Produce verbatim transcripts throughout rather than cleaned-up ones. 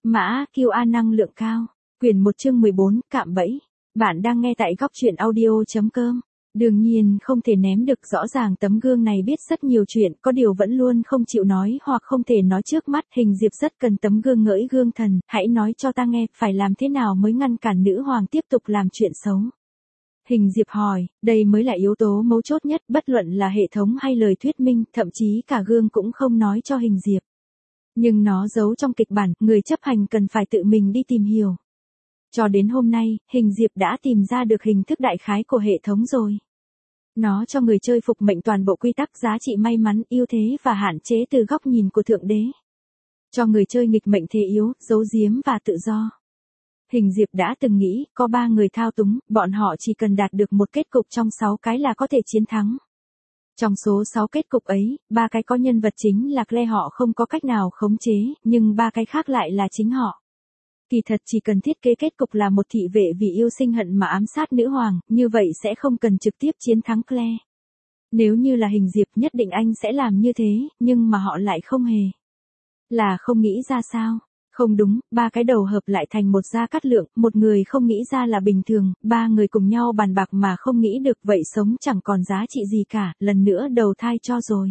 Mã quy a năng lượng cao. Quyển một chương mười bốn, cạm bẫy. Bạn đang nghe tại góc truyện audio chấm com. Đương nhiên không thể ném được, rõ ràng tấm gương này biết rất nhiều chuyện, có điều vẫn luôn không chịu nói hoặc không thể nói trước mắt. Hình Diệp rất cần tấm gương ngẫy gương thần, hãy nói cho ta nghe, phải làm thế nào mới ngăn cản nữ hoàng tiếp tục làm chuyện xấu. Hình Diệp hỏi, đây mới là yếu tố mấu chốt nhất, bất luận là hệ thống hay lời thuyết minh, thậm chí cả gương cũng không nói cho Hình Diệp. Nhưng nó giấu trong kịch bản, người chấp hành cần phải tự mình đi tìm hiểu. Cho đến hôm nay, Hình Diệp đã tìm ra được hình thức đại khái của hệ thống rồi. Nó cho người chơi phục mệnh toàn bộ quy tắc giá trị may mắn, ưu thế và hạn chế từ góc nhìn của Thượng Đế. Cho người chơi nghịch mệnh thế yếu, giấu giếm và tự do. Hình Diệp đã từng nghĩ, có ba người thao túng, bọn họ chỉ cần đạt được một kết cục trong sáu cái là có thể chiến thắng. Trong số sáu kết cục ấy, ba cái có nhân vật chính là Claire họ không có cách nào khống chế, nhưng ba cái khác lại là chính họ. Kỳ thật chỉ cần thiết kế kết cục là một thị vệ vì yêu sinh hận mà ám sát nữ hoàng, như vậy sẽ không cần trực tiếp chiến thắng Claire. Nếu như là Hình Diệp nhất định anh sẽ làm như thế, nhưng mà họ lại không hề. Là không nghĩ ra sao? Không đúng, ba cái đầu hợp lại thành một Gia Cát Lượng, một người không nghĩ ra là bình thường, ba người cùng nhau bàn bạc mà không nghĩ được, vậy sống chẳng còn giá trị gì cả, lần nữa đầu thai cho rồi.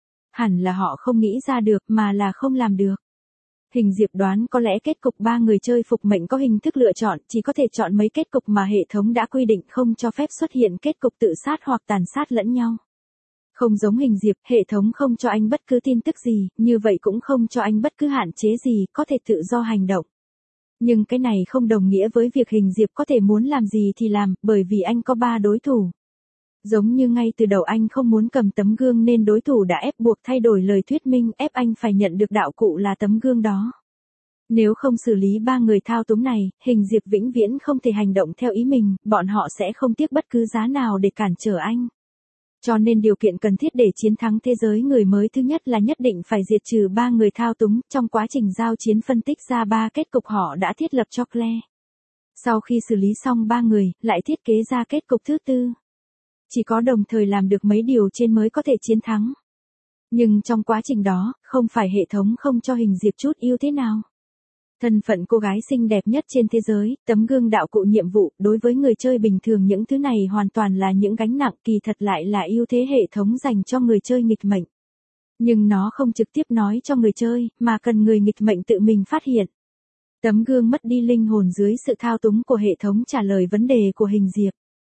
Hẳn là họ không nghĩ ra được mà là không làm được. Hình Diệp đoán có lẽ kết cục ba người chơi phục mệnh có hình thức lựa chọn, chỉ có thể chọn mấy kết cục mà hệ thống đã quy định, không cho phép xuất hiện kết cục tự sát hoặc tàn sát lẫn nhau. Không giống Hình Diệp, hệ thống không cho anh bất cứ tin tức gì, như vậy cũng không cho anh bất cứ hạn chế gì, có thể tự do hành động. Nhưng cái này không đồng nghĩa với việc Hình Diệp có thể muốn làm gì thì làm, bởi vì anh có ba đối thủ. Giống như ngay từ đầu anh không muốn cầm tấm gương nên đối thủ đã ép buộc thay đổi lời thuyết minh, ép anh phải nhận được đạo cụ là tấm gương đó. Nếu không xử lý ba người thao túng này, Hình Diệp vĩnh viễn không thể hành động theo ý mình, bọn họ sẽ không tiếc bất cứ giá nào để cản trở anh. Cho nên điều kiện cần thiết để chiến thắng thế giới người mới thứ nhất là nhất định phải diệt trừ ba người thao túng, trong quá trình giao chiến phân tích ra ba kết cục họ đã thiết lập cho Claire. Sau khi xử lý xong ba người, lại thiết kế ra kết cục thứ tư. Chỉ có đồng thời làm được mấy điều trên mới có thể chiến thắng. Nhưng trong quá trình đó, không phải hệ thống không cho Hình Diệp chút ưu thế nào. Thân phận cô gái xinh đẹp nhất trên thế giới, tấm gương đạo cụ nhiệm vụ, đối với người chơi bình thường những thứ này hoàn toàn là những gánh nặng, kỳ thật lại là ưu thế hệ thống dành cho người chơi nghịch mệnh. Nhưng nó không trực tiếp nói cho người chơi, mà cần người nghịch mệnh tự mình phát hiện. Tấm gương mất đi linh hồn dưới sự thao túng của hệ thống trả lời vấn đề của Hình Diệp.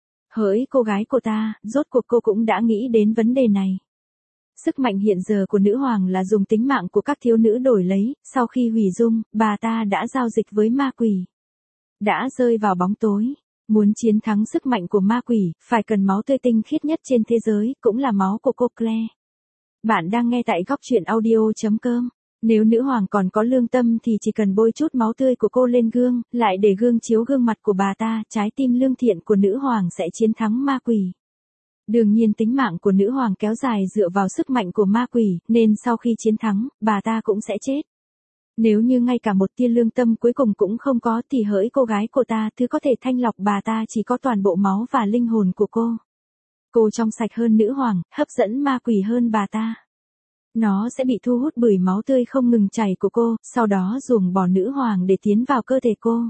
Hỡi cô gái của ta, rốt cuộc cô cũng đã nghĩ đến vấn đề này. Sức mạnh hiện giờ của nữ hoàng là dùng tính mạng của các thiếu nữ đổi lấy, sau khi hủy dung, bà ta đã giao dịch với ma quỷ. Đã rơi vào bóng tối. Muốn chiến thắng sức mạnh của ma quỷ, phải cần máu tươi tinh khiết nhất trên thế giới, cũng là máu của cô Claire. Bạn đang nghe tại góc truyện audio chấm com. Nếu nữ hoàng còn có lương tâm thì chỉ cần bôi chút máu tươi của cô lên gương, lại để gương chiếu gương mặt của bà ta, trái tim lương thiện của nữ hoàng sẽ chiến thắng ma quỷ. Đương nhiên tính mạng của nữ hoàng kéo dài dựa vào sức mạnh của ma quỷ, nên sau khi chiến thắng, bà ta cũng sẽ chết. Nếu như ngay cả một tia lương tâm cuối cùng cũng không có thì hỡi cô gái của ta, thứ có thể thanh lọc bà ta chỉ có toàn bộ máu và linh hồn của cô. Cô trong sạch hơn nữ hoàng, hấp dẫn ma quỷ hơn bà ta. Nó sẽ bị thu hút bởi máu tươi không ngừng chảy của cô, sau đó ruồng bỏ nữ hoàng để tiến vào cơ thể cô.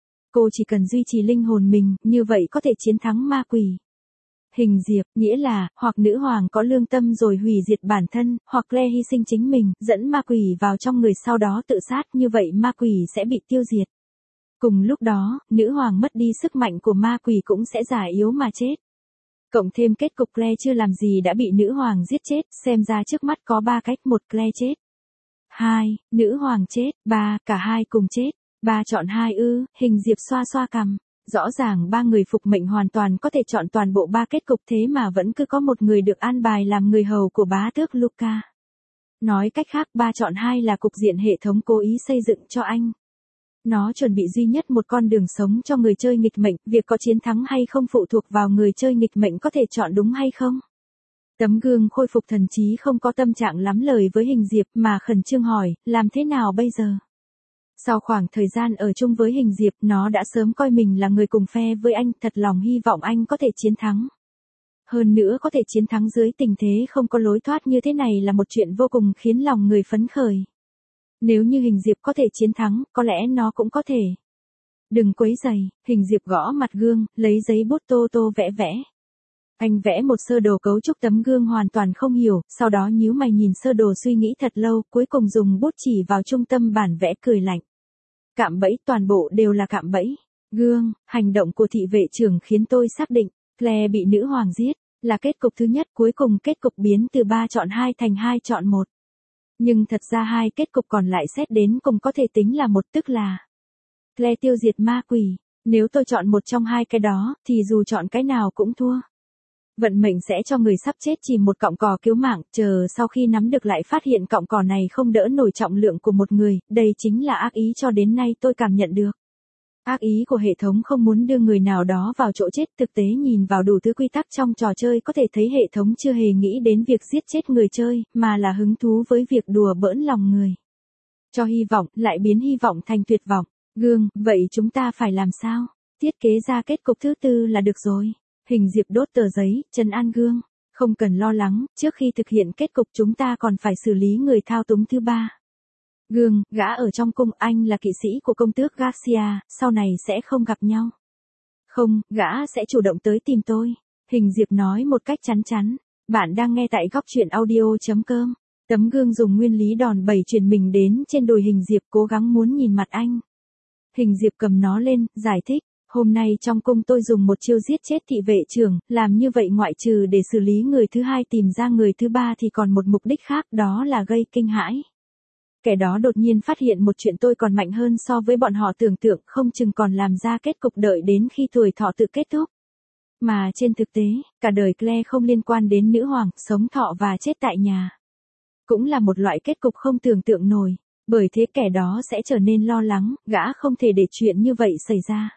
Cô chỉ cần duy trì linh hồn mình, như vậy có thể chiến thắng ma quỷ. Hình Diệp, nghĩa là, hoặc nữ hoàng có lương tâm rồi hủy diệt bản thân, hoặc Claire hy sinh chính mình, dẫn ma quỷ vào trong người sau đó tự sát, như vậy ma quỷ sẽ bị tiêu diệt. Cùng lúc đó, nữ hoàng mất đi sức mạnh của ma quỷ cũng sẽ già yếu mà chết. Cộng thêm kết cục Claire chưa làm gì đã bị nữ hoàng giết chết, xem ra trước mắt có ba cách: một Claire chết, hai nữ hoàng chết, ba cả hai cùng chết. Ba chọn hai ư? Hình Diệp xoa xoa cằm. Rõ ràng ba người phục mệnh hoàn toàn có thể chọn toàn bộ ba kết cục, thế mà vẫn cứ có một người được an bài làm người hầu của bá tước Luca. Nói cách khác, ba chọn hai là cục diện hệ thống cố ý xây dựng cho anh. Nó chuẩn bị duy nhất một con đường sống cho người chơi nghịch mệnh, việc có chiến thắng hay không phụ thuộc vào người chơi nghịch mệnh có thể chọn đúng hay không. Tấm gương khôi phục thần trí không có tâm trạng lắm lời với Hình Diệp mà khẩn trương hỏi, làm thế nào bây giờ? Sau khoảng thời gian ở chung với Hình Diệp, nó đã sớm coi mình là người cùng phe với anh, thật lòng hy vọng anh có thể chiến thắng. Hơn nữa có thể chiến thắng dưới tình thế không có lối thoát như thế này là một chuyện vô cùng khiến lòng người phấn khởi. Nếu như Hình Diệp có thể chiến thắng, có lẽ nó cũng có thể. Đừng quấy rầy, Hình Diệp gõ mặt gương, lấy giấy bút tô tô vẽ vẽ. Anh vẽ một sơ đồ cấu trúc tấm gương hoàn toàn không hiểu, sau đó nhíu mày nhìn sơ đồ suy nghĩ thật lâu, cuối cùng dùng bút chỉ vào trung tâm bản vẽ cười lạnh. Cạm bẫy, toàn bộ đều là cạm bẫy. Gương, hành động của thị vệ trưởng khiến tôi xác định, Claire bị nữ hoàng giết, là kết cục thứ nhất, cuối cùng kết cục biến từ ba chọn hai thành hai chọn một. Nhưng thật ra hai kết cục còn lại xét đến cùng có thể tính là một, tức là Claire tiêu diệt ma quỷ. Nếu tôi chọn một trong hai cái đó, thì dù chọn cái nào cũng thua. Vận mệnh sẽ cho người sắp chết chìm một cọng cỏ cứu mạng, chờ sau khi nắm được lại phát hiện cọng cỏ này không đỡ nổi trọng lượng của một người, đây chính là ác ý cho đến nay tôi cảm nhận được. Ác ý của hệ thống không muốn đưa người nào đó vào chỗ chết, thực tế nhìn vào đủ thứ quy tắc trong trò chơi có thể thấy hệ thống chưa hề nghĩ đến việc giết chết người chơi, mà là hứng thú với việc đùa bỡn lòng người. Cho hy vọng, lại biến hy vọng thành tuyệt vọng. Gương, vậy chúng ta phải làm sao? Thiết kế ra kết cục thứ tư là được rồi. Hình Diệp đốt tờ giấy, trấn an Gương. Không cần lo lắng, trước khi thực hiện kết cục chúng ta còn phải xử lý người thao túng thứ ba. Gương, gã ở trong cung, anh là kỵ sĩ của công tước Garcia, sau này sẽ không gặp nhau. Không, gã sẽ chủ động tới tìm tôi. Hình Diệp nói một cách chắn chắn. Bạn đang nghe tại góc truyện audio chấm com. Tấm gương dùng nguyên lý đòn bẩy truyền mình đến trên đùi Hình Diệp, cố gắng muốn nhìn mặt anh. Hình Diệp cầm nó lên, giải thích. Hôm nay trong cung tôi dùng một chiêu giết chết thị vệ trưởng, làm như vậy ngoại trừ để xử lý người thứ hai tìm ra người thứ ba thì còn một mục đích khác, đó là gây kinh hãi. Kẻ đó đột nhiên phát hiện một chuyện tôi còn mạnh hơn so với bọn họ tưởng tượng, không chừng còn làm ra kết cục đợi đến khi tuổi thọ tự kết thúc. Mà trên thực tế, cả đời Claire không liên quan đến nữ hoàng, sống thọ và chết tại nhà. Cũng là một loại kết cục không tưởng tượng nổi, bởi thế kẻ đó sẽ trở nên lo lắng, gã không thể để chuyện như vậy xảy ra.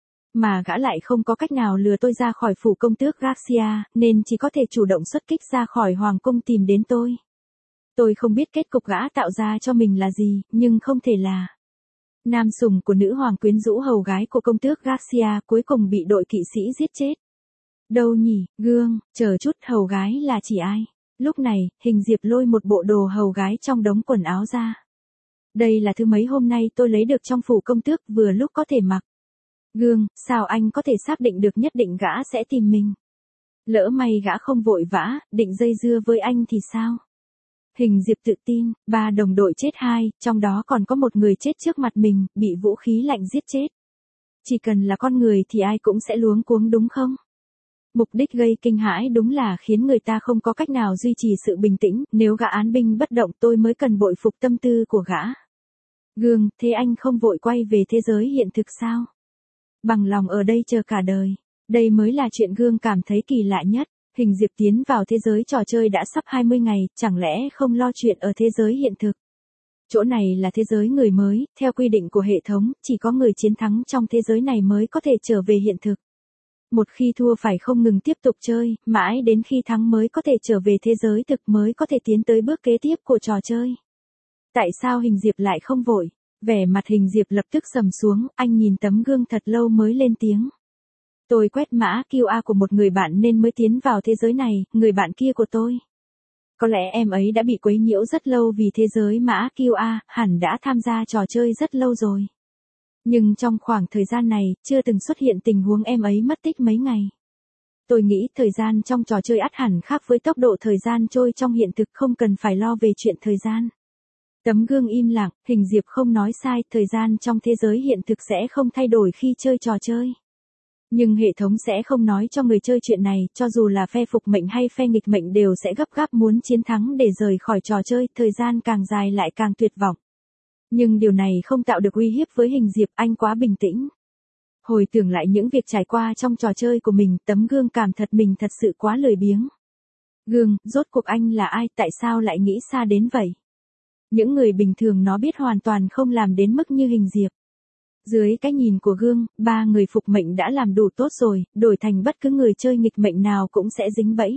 Mà gã lại không có cách nào lừa tôi ra khỏi phủ công tước Garcia, nên chỉ có thể chủ động xuất kích ra khỏi hoàng cung tìm đến tôi. Tôi không biết kết cục gã tạo ra cho mình là gì, nhưng không thể là nam sủng của nữ hoàng quyến rũ hầu gái của công tước Garcia cuối cùng bị đội kỵ sĩ giết chết. Đâu nhỉ, Gương, chờ chút, hầu gái là chỉ ai? Lúc này, Hình Diệp lôi một bộ đồ hầu gái trong đống quần áo ra. Đây là thứ mấy hôm nay tôi lấy được trong phủ công tước, vừa lúc có thể mặc. Gương, sao anh có thể xác định được nhất định gã sẽ tìm mình? Lỡ may gã không vội vã, định dây dưa với anh thì sao? Hình Diệp tự tin, ba đồng đội chết hai, trong đó còn có một người chết trước mặt mình, bị vũ khí lạnh giết chết. Chỉ cần là con người thì ai cũng sẽ luống cuống đúng không? Mục đích gây kinh hãi đúng là khiến người ta không có cách nào duy trì sự bình tĩnh, nếu gã án binh bất động tôi mới cần bội phục tâm tư của gã. Gương, thế anh không vội quay về thế giới hiện thực sao? Bằng lòng ở đây chờ cả đời. Đây mới là chuyện Gương cảm thấy kỳ lạ nhất. Hình Diệp tiến vào thế giới trò chơi đã sắp hai mươi ngày, chẳng lẽ không lo chuyện ở thế giới hiện thực? Chỗ này là thế giới người mới, theo quy định của hệ thống, chỉ có người chiến thắng trong thế giới này mới có thể trở về hiện thực. Một khi thua phải không ngừng tiếp tục chơi, mãi đến khi thắng mới có thể trở về thế giới thực, mới có thể tiến tới bước kế tiếp của trò chơi. Tại sao Hình Diệp lại không vội? Vẻ mặt Hình Diệp lập tức sầm xuống, anh nhìn tấm gương thật lâu mới lên tiếng. Tôi quét mã quy rờ của một người bạn nên mới tiến vào thế giới này, người bạn kia của tôi. Có lẽ em ấy đã bị quấy nhiễu rất lâu vì thế giới mã quy rờ, hẳn đã tham gia trò chơi rất lâu rồi. Nhưng trong khoảng thời gian này, chưa từng xuất hiện tình huống em ấy mất tích mấy ngày. Tôi nghĩ thời gian trong trò chơi ắt hẳn khác với tốc độ thời gian trôi trong hiện thực, không cần phải lo về chuyện thời gian. Tấm gương im lặng, Hình Diệp không nói sai, thời gian trong thế giới hiện thực sẽ không thay đổi khi chơi trò chơi. Nhưng hệ thống sẽ không nói cho người chơi chuyện này, cho dù là phe phục mệnh hay phe nghịch mệnh đều sẽ gấp gáp muốn chiến thắng để rời khỏi trò chơi, thời gian càng dài lại càng tuyệt vọng. Nhưng điều này không tạo được uy hiếp với Hình Diệp, anh quá bình tĩnh. Hồi tưởng lại những việc trải qua trong trò chơi của mình, tấm gương cảm thật mình thật sự quá lười biếng. Gương, rốt cuộc anh là ai, tại sao lại nghĩ xa đến vậy? Những người bình thường nó biết hoàn toàn không làm đến mức như Hình Diệp. Dưới cái nhìn của Gương, ba người phục mệnh đã làm đủ tốt rồi, đổi thành bất cứ người chơi nghịch mệnh nào cũng sẽ dính bẫy.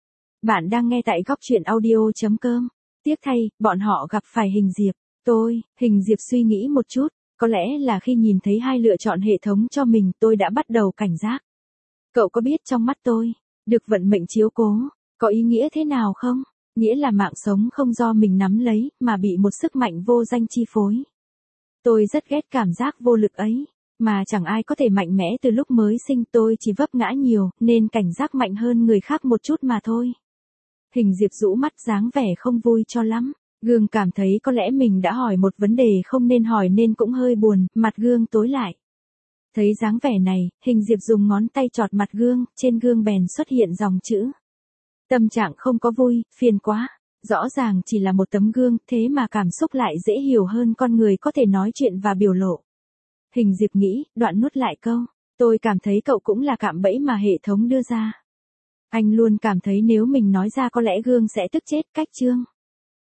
Bạn đang nghe tại góc truyện audio chấm com. Tiếc thay, bọn họ gặp phải Hình Diệp. Tôi, Hình Diệp suy nghĩ một chút, có lẽ là khi nhìn thấy hai lựa chọn hệ thống cho mình tôi đã bắt đầu cảnh giác. Cậu có biết trong mắt tôi, được vận mệnh chiếu cố, có ý nghĩa thế nào không? Nghĩa là mạng sống không do mình nắm lấy, mà bị một sức mạnh vô danh chi phối. Tôi rất ghét cảm giác vô lực ấy, mà chẳng ai có thể mạnh mẽ từ lúc mới sinh, tôi chỉ vấp ngã nhiều, nên cảnh giác mạnh hơn người khác một chút mà thôi. Hình Diệp rũ mắt dáng vẻ không vui cho lắm. Gương cảm thấy có lẽ mình đã hỏi một vấn đề không nên hỏi nên cũng hơi buồn, mặt gương tối lại. Thấy dáng vẻ này, Hình Diệp dùng ngón tay chọt mặt gương, trên gương bèn xuất hiện dòng chữ. Tâm trạng không có vui, phiền quá. Rõ ràng chỉ là một tấm gương, thế mà cảm xúc lại dễ hiểu hơn con người có thể nói chuyện và biểu lộ. Hình Diệp nghĩ, đoạn nuốt lại câu. Tôi cảm thấy cậu cũng là cạm bẫy mà hệ thống đưa ra. Anh luôn cảm thấy nếu mình nói ra có lẽ gương sẽ tức chết. Cách chương.